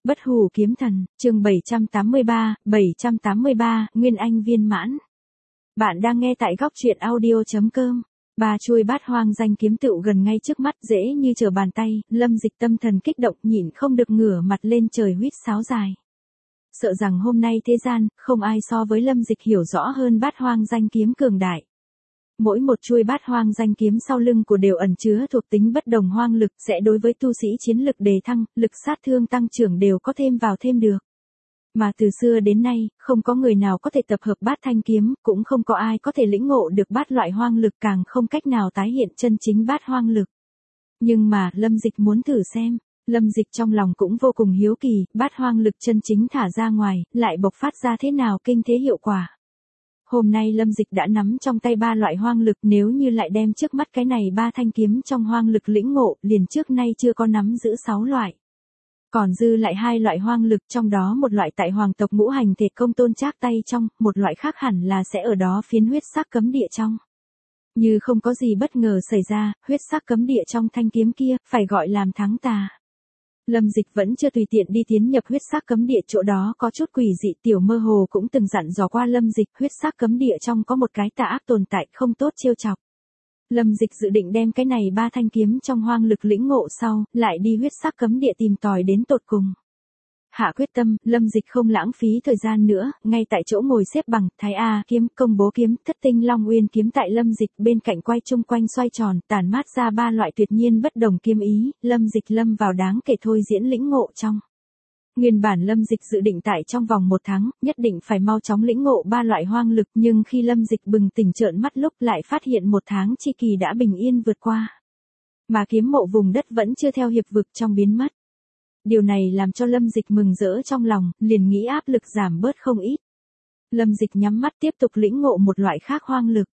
Bất hủ kiếm thần, chương 783, Nguyên Anh viên mãn. Bạn đang nghe tại góc truyện audio.com. Ba chuôi bát hoang danh kiếm tựu gần ngay trước mắt, dễ như trở bàn tay. Lâm Dịch tâm thần kích động, nhịn không được ngửa mặt lên trời huýt sáo dài. Sợ rằng hôm nay thế gian, không ai so với Lâm Dịch hiểu rõ hơn bát hoang danh kiếm cường đại. Mỗi một chuôi bát hoang danh kiếm sau lưng của đều ẩn chứa thuộc tính bất đồng hoang lực, sẽ đối với tu sĩ chiến lực đề thăng, lực sát thương tăng trưởng đều có thêm vào thêm được. Mà từ xưa đến nay, không có người nào có thể tập hợp bát thanh kiếm, cũng không có ai có thể lĩnh ngộ được bát loại hoang lực, càng không cách nào tái hiện chân chính bát hoang lực. Nhưng mà, Lâm Dịch muốn thử xem. Lâm Dịch trong lòng cũng vô cùng hiếu kỳ, bát hoang lực chân chính thả ra ngoài, lại bộc phát ra thế nào kinh thế hiệu quả. Hôm nay Lâm Dịch đã nắm trong tay ba loại hoang lực, nếu như lại đem trước mắt cái này ba thanh kiếm trong hoang lực lĩnh ngộ, liền trước nay chưa có nắm giữ 6 loại. Còn dư lại 2 loại hoang lực, trong đó một loại tại hoàng tộc ngũ hành thể công tôn trác tay trong, một loại khác hẳn là sẽ ở đó phiến huyết sắc cấm địa trong. Như không có gì bất ngờ xảy ra, huyết sắc cấm địa trong thanh kiếm kia, phải gọi làm thắng tà. Lâm Dịch vẫn chưa tùy tiện đi tiến nhập huyết sắc cấm địa, chỗ đó có chút quỷ dị, Tiểu Mơ Hồ cũng từng dặn dò qua Lâm Dịch, huyết sắc cấm địa trong có một cái tà ác tồn tại, không tốt trêu chọc. Lâm Dịch dự định đem cái này ba thanh kiếm trong hoang lực lĩnh ngộ sau, lại đi huyết sắc cấm địa tìm tòi đến tột cùng. Hạ quyết tâm, Lâm Dịch không lãng phí thời gian nữa, ngay tại chỗ ngồi xếp bằng, Thái A kiếm, Công Bố kiếm, Thất Tinh Long Uyên kiếm tại Lâm Dịch bên cạnh quay chung quanh xoay tròn, tản mát ra ba loại tuyệt nhiên bất đồng kiếm ý, Lâm Dịch lâm vào đáng kể thôi diễn lĩnh ngộ trong. Nguyên bản Lâm Dịch dự định tại trong vòng 1 tháng, nhất định phải mau chóng lĩnh ngộ ba loại hoang lực, nhưng khi Lâm Dịch bừng tỉnh trợn mắt lúc lại phát hiện 1 tháng chi kỳ đã bình yên vượt qua. Mà kiếm mộ vùng đất vẫn chưa theo hiệp vực trong biến mất. Điều này làm cho Lâm Dịch mừng rỡ trong lòng, liền nghĩ áp lực giảm bớt không ít. Lâm Dịch nhắm mắt tiếp tục lĩnh ngộ một loại khác hoang lực.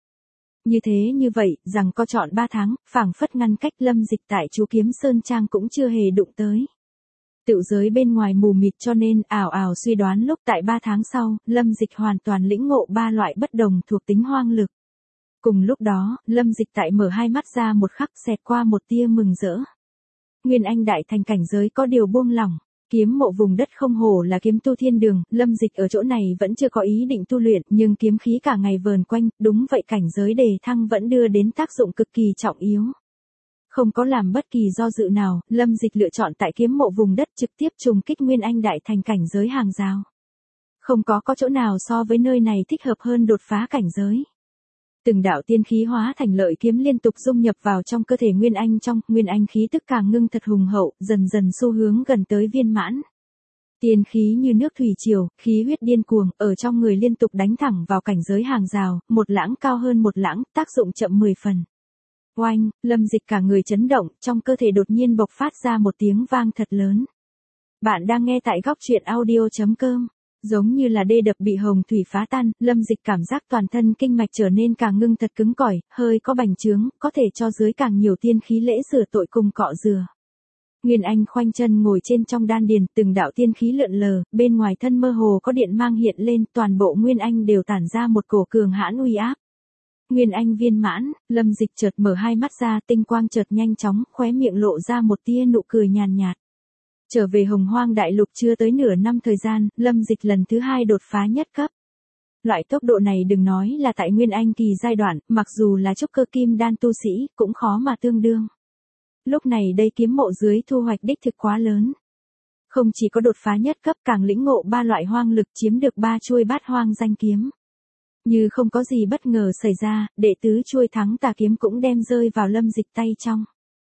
Như vậy, rằng có chọn 3 tháng, phảng phất ngăn cách Lâm Dịch tại chú Kiếm Sơn Trang cũng chưa hề đụng tới. Tựu giới bên ngoài mù mịt cho nên ảo suy đoán lúc tại 3 tháng sau, Lâm Dịch hoàn toàn lĩnh ngộ 3 loại bất đồng thuộc tính hoang lực. Cùng lúc đó, Lâm Dịch tại mở hai mắt ra một khắc xẹt qua một tia mừng rỡ. Nguyên Anh đại thành cảnh giới có điều buông lỏng, kiếm mộ vùng đất không hổ là kiếm tu thiên đường, Lâm Dịch ở chỗ này vẫn chưa có ý định tu luyện, nhưng kiếm khí cả ngày vờn quanh, đúng vậy cảnh giới đề thăng vẫn đưa đến tác dụng cực kỳ trọng yếu. Không có làm bất kỳ do dự nào, Lâm Dịch lựa chọn tại kiếm mộ vùng đất trực tiếp trùng kích Nguyên Anh đại thành cảnh giới hàng rào. Không có chỗ nào so với nơi này thích hợp hơn đột phá cảnh giới. Từng đạo tiên khí hóa thành lợi kiếm liên tục dung nhập vào trong cơ thể Nguyên Anh Nguyên Anh khí tức càng ngưng thật hùng hậu, dần dần xu hướng gần tới viên mãn. Tiên khí như nước thủy triều, khí huyết điên cuồng, ở trong người liên tục đánh thẳng vào cảnh giới hàng rào, một lãng cao hơn một lãng, tác dụng chậm 10 phần. Oanh, Lâm Dịch cả người chấn động, trong cơ thể đột nhiên bộc phát ra một tiếng vang thật lớn. Bạn đang nghe tại góc truyện audio.com. Giống như là đê đập bị hồng thủy phá tan, Lâm Dịch cảm giác toàn thân kinh mạch trở nên càng ngưng thật cứng cỏi, hơi có bành trướng, có thể cho dưới càng nhiều tiên khí lễ rửa tội cùng cọ rửa. Nguyên Anh khoanh chân ngồi trên trong đan điền, từng đạo tiên khí lượn lờ, bên ngoài thân mơ hồ có điện mang hiện lên, toàn bộ Nguyên Anh đều tản ra một cổ cường hãn uy áp. Nguyên Anh viên mãn, Lâm Dịch chợt mở hai mắt ra, tinh quang chợt nhanh chóng, khóe miệng lộ ra một tia nụ cười nhàn nhạt. Trở về Hồng Hoang Đại Lục chưa tới nửa năm thời gian, Lâm Dịch lần thứ 2 đột phá nhất cấp. Loại tốc độ này đừng nói là tại Nguyên Anh kỳ giai đoạn, mặc dù là trúc cơ kim đan tu sĩ, cũng khó mà tương đương. Lúc này đây kiếm mộ dưới thu hoạch đích thực quá lớn. Không chỉ có đột phá nhất cấp, càng lĩnh ngộ 3 loại hoang lực, chiếm được 3 chuôi bát hoang danh kiếm. Như không có gì bất ngờ xảy ra, đệ tứ chuôi thắng tà kiếm cũng đem rơi vào Lâm Dịch tay trong.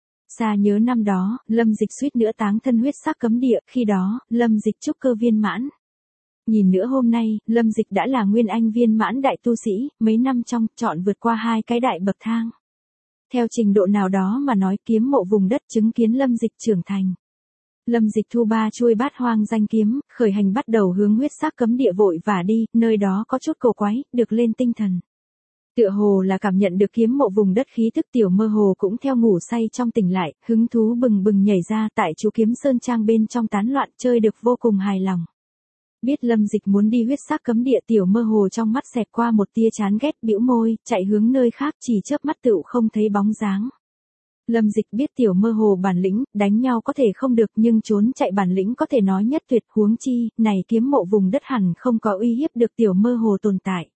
Xa nhớ năm đó, Lâm Dịch suýt nữa táng thân huyết sắc cấm địa, khi đó, Lâm Dịch trúc cơ viên mãn. Nhìn nữa hôm nay, Lâm Dịch đã là Nguyên Anh viên mãn đại tu sĩ, mấy năm trong, chọn vượt qua 2 cái đại bậc thang. Theo trình độ nào đó mà nói, kiếm mộ vùng đất chứng kiến Lâm Dịch trưởng thành. Lâm Dịch thu 3 chuôi bát hoang danh kiếm, khởi hành bắt đầu hướng huyết sắc cấm địa vội vã đi, nơi đó có chút cổ quái, được lên tinh thần. Tựa hồ là cảm nhận được kiếm mộ vùng đất khí thức, Tiểu Mơ Hồ cũng theo ngủ say trong tỉnh lại, hứng thú bừng bừng nhảy ra tại chú Kiếm Sơn Trang bên trong tán loạn, chơi được vô cùng hài lòng. Biết Lâm Dịch muốn đi huyết sắc cấm địa, Tiểu Mơ Hồ trong mắt xẹt qua một tia chán ghét, bĩu môi, chạy hướng nơi khác, chỉ chớp mắt tựu không thấy bóng dáng. Lâm Dịch biết tiểu mơ hồ bản lĩnh, đánh nhau có thể không được nhưng trốn chạy bản lĩnh có thể nói nhất tuyệt, huống chi, này kiếm mộ vùng đất hẳn không có uy hiếp được tiểu mơ hồ tồn tại.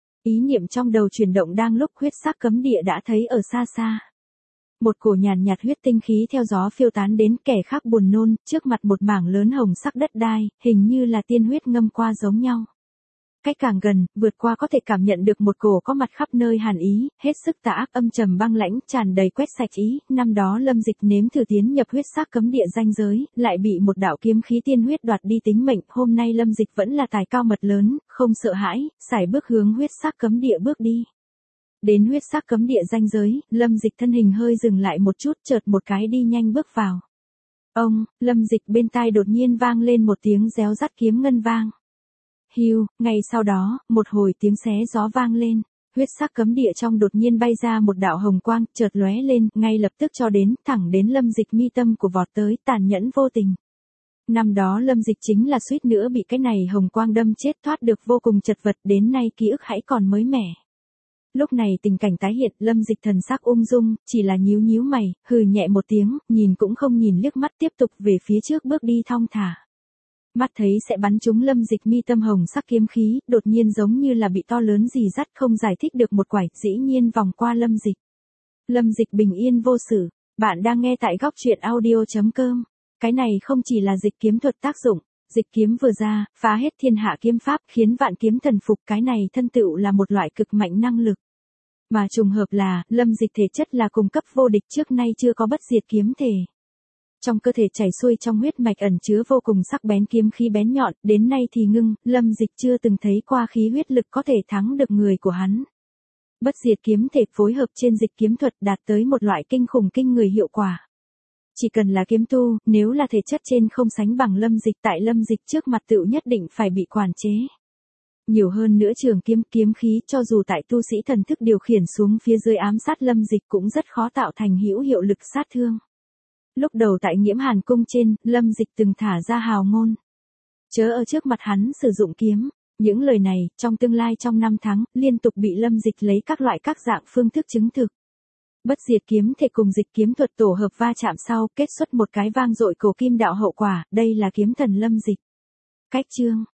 Ý niệm trong đầu chuyển động đang lúc huyết sắc cấm địa đã thấy ở xa xa. Một cổ nhàn nhạt huyết tinh khí theo gió phiêu tán đến, kẻ khác buồn nôn, trước mặt một mảng lớn hồng sắc đất đai, hình như là tiên huyết ngâm qua giống nhau. Cách càng gần, vượt qua có thể cảm nhận được một cổ có mặt khắp nơi hàn ý, hết sức tà ác âm trầm băng lãnh, tràn đầy quét sạch ý. Năm đó Lâm Dịch nếm thử tiến nhập huyết sắc cấm địa ranh giới, lại bị một đạo kiếm khí tiên huyết đoạt đi tính mệnh. Hôm nay Lâm Dịch vẫn là tài cao mật lớn, không sợ hãi, sải bước hướng huyết sắc cấm địa bước đi. Đến huyết sắc cấm địa ranh giới, Lâm Dịch thân hình hơi dừng lại một chút, chợt một cái đi nhanh bước vào. Ông, Lâm Dịch bên tai đột nhiên vang lên một tiếng réo rắt kiếm ngân vang. Hiu, ngay sau đó, một hồi tiếng xé gió vang lên, huyết sắc cấm địa trong đột nhiên bay ra một đạo hồng quang, chợt lóe lên, ngay lập tức cho đến, thẳng đến Lâm Dịch mi tâm của vọt tới, tàn nhẫn vô tình. Năm đó Lâm Dịch chính là suýt nữa bị cái này hồng quang đâm chết, thoát được vô cùng chật vật, đến nay ký ức hãy còn mới mẻ. Lúc này tình cảnh tái hiện, Lâm Dịch thần sắc ung dung, chỉ là nhíu nhíu mày, hừ nhẹ một tiếng, nhìn cũng không nhìn liếc mắt, tiếp tục về phía trước bước đi thong thả. Mắt thấy sẽ bắn trúng Lâm Dịch mi tâm hồng sắc kiếm khí, đột nhiên giống như là bị to lớn gì dắt không giải thích được một quải, dĩ nhiên vòng qua Lâm Dịch. Lâm Dịch bình yên vô sự. Bạn đang nghe tại góc truyện audio.com. Cái này không chỉ là dịch kiếm thuật tác dụng, dịch kiếm vừa ra, phá hết thiên hạ kiếm pháp, khiến vạn kiếm thần phục, cái này thân tựu là một loại cực mạnh năng lực. Mà trùng hợp là, Lâm Dịch thể chất là cùng cấp vô địch, trước nay chưa có bất diệt kiếm thể. Trong cơ thể chảy xuôi trong huyết mạch ẩn chứa vô cùng sắc bén kiếm khí bén nhọn, đến nay thì ngưng, Lâm Dịch chưa từng thấy qua khí huyết lực có thể thắng được người của hắn. Bất diệt kiếm thể phối hợp trên dịch kiếm thuật đạt tới một loại kinh khủng kinh người hiệu quả. Chỉ cần là kiếm tu, nếu là thể chất trên không sánh bằng Lâm Dịch, tại Lâm Dịch trước mặt tựu nhất định phải bị quản chế. Nhiều hơn nữa trường kiếm khí cho dù tại tu sĩ thần thức điều khiển xuống phía dưới ám sát Lâm Dịch cũng rất khó tạo thành hữu hiệu lực sát thương. Lúc đầu tại Nghiễm Hàn cung trên, Lâm Dịch từng thả ra hào ngôn. Chớ ở trước mặt hắn sử dụng kiếm. Những lời này, trong tương lai trong năm tháng, liên tục bị Lâm Dịch lấy các loại các dạng phương thức chứng thực. Bất diệt kiếm thể cùng dịch kiếm thuật tổ hợp va chạm sau, kết xuất một cái vang dội cổ kim đạo hậu quả, đây là kiếm thần Lâm Dịch. Cách chương